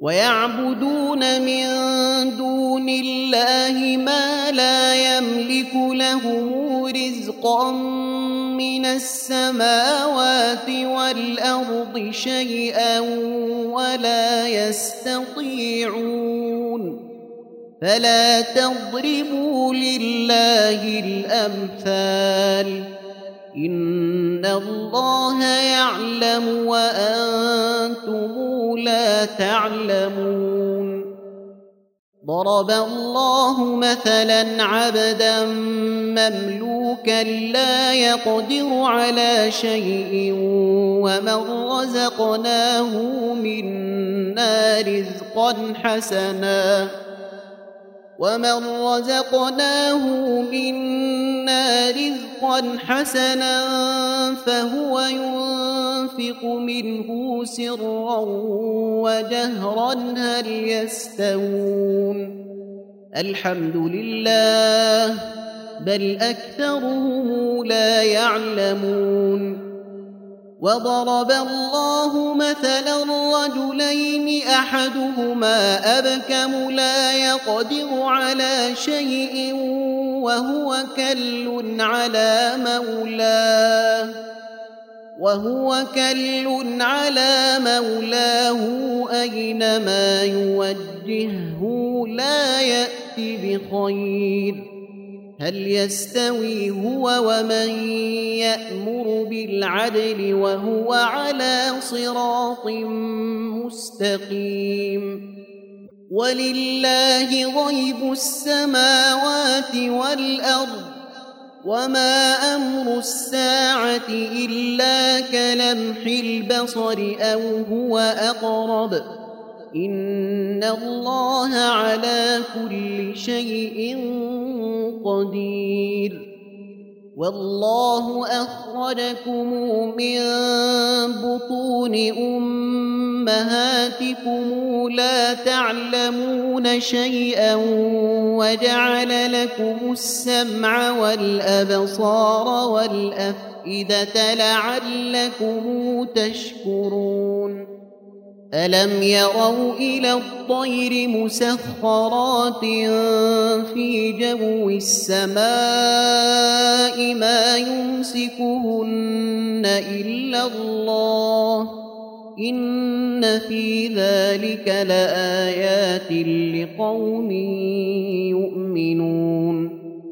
ويعبدون من دون الله ما لا يملك لهم رزقا من السماوات والأرض شيئا ولا يستطيعون. فلا تضربوا لله الأمثال، إن الله يعلم وأنتم لا تعلمون. ضرب الله مثلا عبدا مملوكا لا يقدر على شيء ومن رزقناه منا رزقا حسنا فهو ينفق منه سرا وجهرا هل يستوون؟ الحمد لله، بل أكثرهم لا يعلمون. وضرب الله مثلا رجلين أحدهما أبكم لا يقدر على شيء وهو كل على مولاه أينما يوجهه لا يأتي بخير. هل يستوي هو ومن يأمر بالعدل وهو على صراط مستقيم؟ ولله غيب السماوات والأرض، وما أمر الساعة إلا كلمح البصر أو هو أقرب، إن الله على كل شيء قدير. والله أخرجكم من بطون أمهاتكم لا تعلمون شيئا وجعل لكم السمع والأبصار والأفئدة لعلكم تشكرون. ألم يروا إلى الطير مسخرات في جو السماء ما يمسكهن إلا الله، إن في ذلك لآيات لقوم يؤمنون.